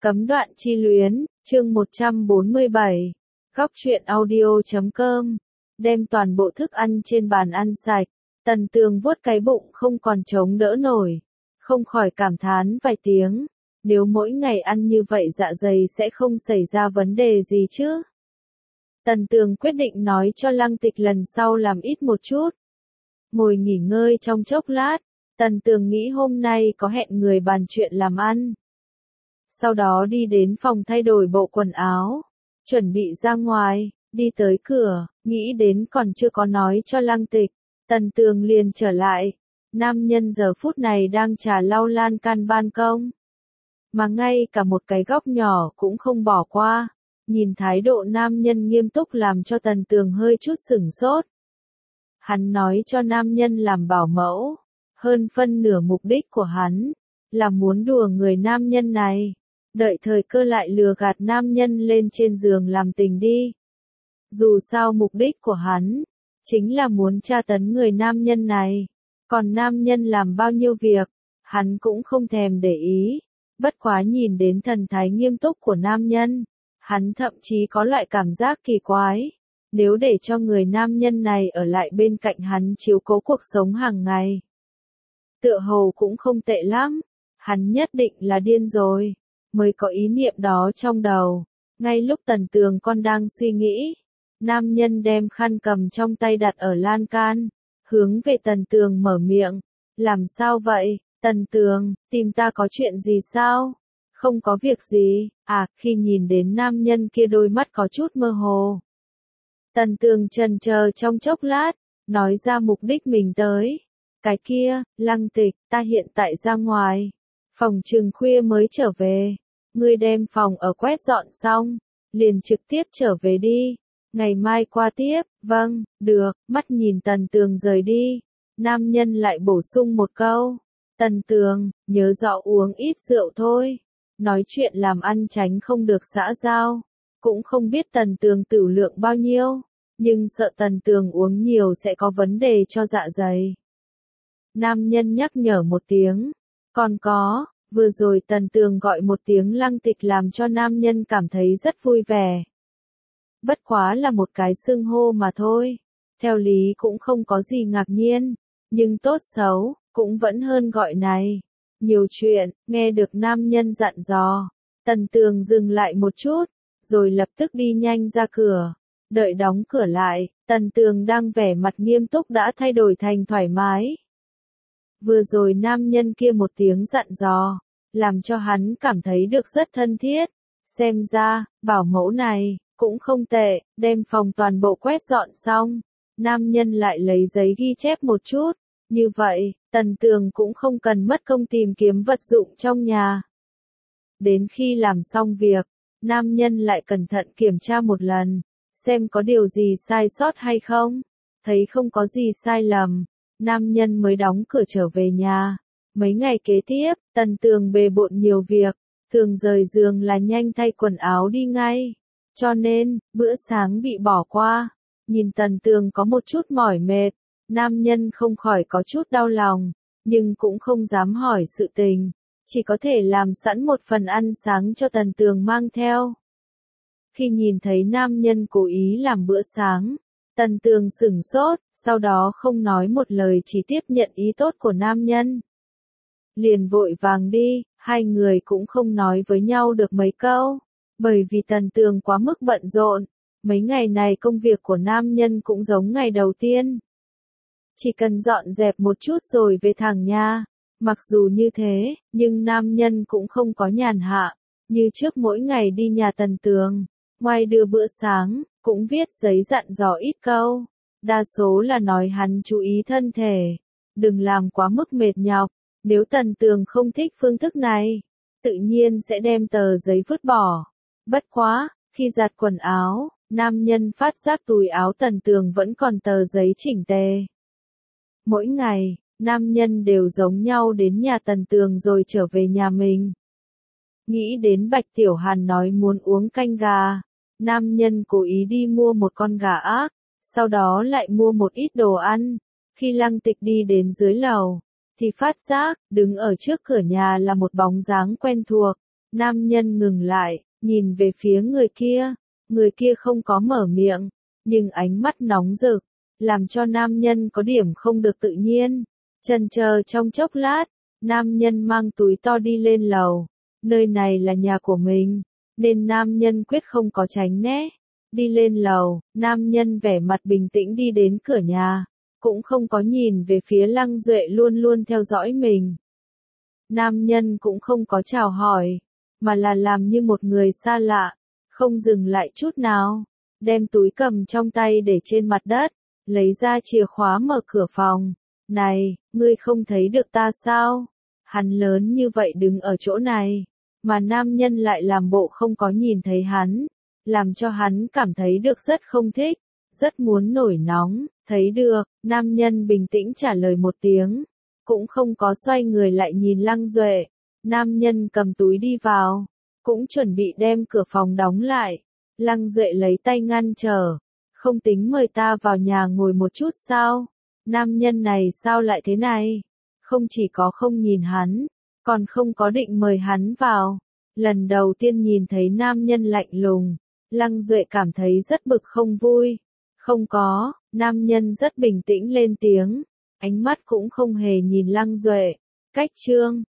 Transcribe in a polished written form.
Cấm đoạn chi luyến, chương 147. Góc truyện audio.com. Đem toàn bộ thức ăn trên bàn ăn sạch. Tần Tường vuốt cái bụng không còn chống đỡ nổi. Không khỏi cảm thán vài tiếng. Nếu mỗi ngày ăn như vậy dạ dày sẽ không xảy ra vấn đề gì chứ. Tần Tường quyết định nói cho Lăng Tịch lần sau làm ít một chút. Ngồi nghỉ ngơi trong chốc lát. Tần Tường nghĩ hôm nay có hẹn người bàn chuyện làm ăn. Sau đó đi đến phòng thay đổi bộ quần áo, chuẩn bị ra ngoài, đi tới cửa, nghĩ đến còn chưa có nói cho Lăng Tịch, Tần Tường liền trở lại. Nam nhân giờ phút này đang trà lau lan can ban công, mà ngay cả một cái góc nhỏ cũng không bỏ qua. Nhìn thái độ nam nhân nghiêm túc làm cho Tần Tường hơi chút sửng sốt. Hắn nói cho nam nhân làm bảo mẫu, hơn phân nửa mục đích của hắn là muốn đùa người nam nhân này, đợi thời cơ lại lừa gạt nam nhân lên trên giường làm tình đi. Dù sao mục đích của hắn chính là muốn tra tấn người nam nhân này, còn nam nhân làm bao nhiêu việc, hắn cũng không thèm để ý. Bất quá nhìn đến thần thái nghiêm túc của nam nhân, hắn thậm chí có loại cảm giác kỳ quái. Nếu để cho người nam nhân này ở lại bên cạnh hắn chiếu cố cuộc sống hàng ngày, tựa hồ cũng không tệ lắm. Hắn nhất định là điên rồi, mới có ý niệm đó trong đầu. Ngay lúc Tần Tường còn đang suy nghĩ, nam nhân đem khăn cầm trong tay đặt ở lan can, hướng về Tần Tường mở miệng. Làm sao vậy, Tần Tường, tìm ta có chuyện gì sao? Không có việc gì, khi nhìn đến nam nhân kia đôi mắt có chút mơ hồ. Tần Tường chần chờ trong chốc lát, nói ra mục đích mình tới. Cái kia, Lăng Tịch, ta hiện tại ra ngoài, phòng chừng khuya mới trở về. Ngươi đem phòng ở quét dọn xong, liền trực tiếp trở về đi. Ngày mai qua tiếp, vâng, được. Mắt nhìn Tần Tường rời đi, nam nhân lại bổ sung một câu. Tần Tường, nhớ rõ uống ít rượu thôi. Nói chuyện làm ăn tránh không được xã giao. Cũng không biết Tần Tường tửu lượng bao nhiêu, nhưng sợ Tần Tường uống nhiều sẽ có vấn đề cho dạ dày. Nam nhân nhắc nhở một tiếng. Còn có, vừa rồi Tần Tường gọi một tiếng Lăng Tịch làm cho nam nhân cảm thấy rất vui vẻ. Bất quá là một cái xưng hô mà thôi. Theo lý cũng không có gì ngạc nhiên, nhưng tốt xấu, cũng vẫn hơn gọi này. Nhiều chuyện, nghe được nam nhân dặn dò. Tần Tường dừng lại một chút, rồi lập tức đi nhanh ra cửa. Đợi đóng cửa lại, Tần Tường đang vẻ mặt nghiêm túc đã thay đổi thành thoải mái. Vừa rồi nam nhân kia một tiếng dặn dò, làm cho hắn cảm thấy được rất thân thiết. Xem ra, bảo mẫu này, cũng không tệ. Đem phòng toàn bộ quét dọn xong, nam nhân lại lấy giấy ghi chép một chút. Như vậy, Tần Tường cũng không cần mất công tìm kiếm vật dụng trong nhà. Đến khi làm xong việc, nam nhân lại cẩn thận kiểm tra một lần, xem có điều gì sai sót hay không. Thấy không có gì sai lầm, nam nhân mới đóng cửa trở về nhà. Mấy ngày kế tiếp, Tần Tường bề bộn nhiều việc, thường rời giường là nhanh thay quần áo đi ngay. Cho nên, bữa sáng bị bỏ qua. Nhìn Tần Tường có một chút mỏi mệt, nam nhân không khỏi có chút đau lòng, nhưng cũng không dám hỏi sự tình. Chỉ có thể làm sẵn một phần ăn sáng cho Tần Tường mang theo. Khi nhìn thấy nam nhân cố ý làm bữa sáng, Tần Tường sửng sốt, sau đó không nói một lời chỉ tiếp nhận ý tốt của nam nhân. Liền vội vàng đi, hai người cũng không nói với nhau được mấy câu, bởi vì Tần Tường quá mức bận rộn. Mấy ngày này công việc của nam nhân cũng giống ngày đầu tiên. Chỉ cần dọn dẹp một chút rồi về thẳng nhà. Mặc dù như thế, nhưng nam nhân cũng không có nhàn hạ. Như trước mỗi ngày đi nhà Tần Tường, ngoài đưa bữa sáng, cũng viết giấy dặn dò ít câu. Đa số là nói hắn chú ý thân thể, đừng làm quá mức mệt nhọc. Nếu Tần Tường không thích phương thức này, tự nhiên sẽ đem tờ giấy vứt bỏ. Bất quá, khi giặt quần áo, nam nhân phát giác túi áo Tần Tường vẫn còn tờ giấy chỉnh tề. Mỗi ngày, nam nhân đều giống nhau đến nhà Tần Tường rồi trở về nhà mình. Nghĩ đến Bạch Tiểu Hàn nói muốn uống canh gà, nam nhân cố ý đi mua một con gà ác, sau đó lại mua một ít đồ ăn. Khi Lăng Tịch đi đến dưới lầu, thì phát giác, đứng ở trước cửa nhà là một bóng dáng quen thuộc. Nam nhân ngừng lại, nhìn về phía người kia không có mở miệng, nhưng ánh mắt nóng rực, làm cho nam nhân có điểm không được tự nhiên. Chần chờ trong chốc lát, nam nhân mang túi to đi lên lầu, nơi này là nhà của mình, nên nam nhân quyết không có tránh né. Đi lên lầu, nam nhân vẻ mặt bình tĩnh đi đến cửa nhà, cũng không có nhìn về phía Lăng Duệ luôn luôn theo dõi mình. Nam nhân cũng không có chào hỏi, mà là làm như một người xa lạ, không dừng lại chút nào, đem túi cầm trong tay để trên mặt đất, lấy ra chìa khóa mở cửa phòng. Này, ngươi không thấy được ta sao? Hắn lớn như vậy đứng ở chỗ này, mà nam nhân lại làm bộ không có nhìn thấy hắn, làm cho hắn cảm thấy được rất không thích, rất muốn nổi nóng. Thấy được, nam nhân bình tĩnh trả lời một tiếng, cũng không có xoay người lại nhìn Lăng Duệ. Nam nhân cầm túi đi vào, cũng chuẩn bị đem cửa phòng đóng lại. Lăng Duệ lấy tay ngăn trở, không tính mời ta vào nhà ngồi một chút sao? Nam nhân này sao lại thế này? Không chỉ có không nhìn hắn, còn không có định mời hắn vào. Lần đầu tiên nhìn thấy nam nhân lạnh lùng, Lăng Duệ cảm thấy rất bực không vui. Không có, nam nhân rất bình tĩnh lên tiếng, ánh mắt cũng không hề nhìn Lăng Duệ. Cách chương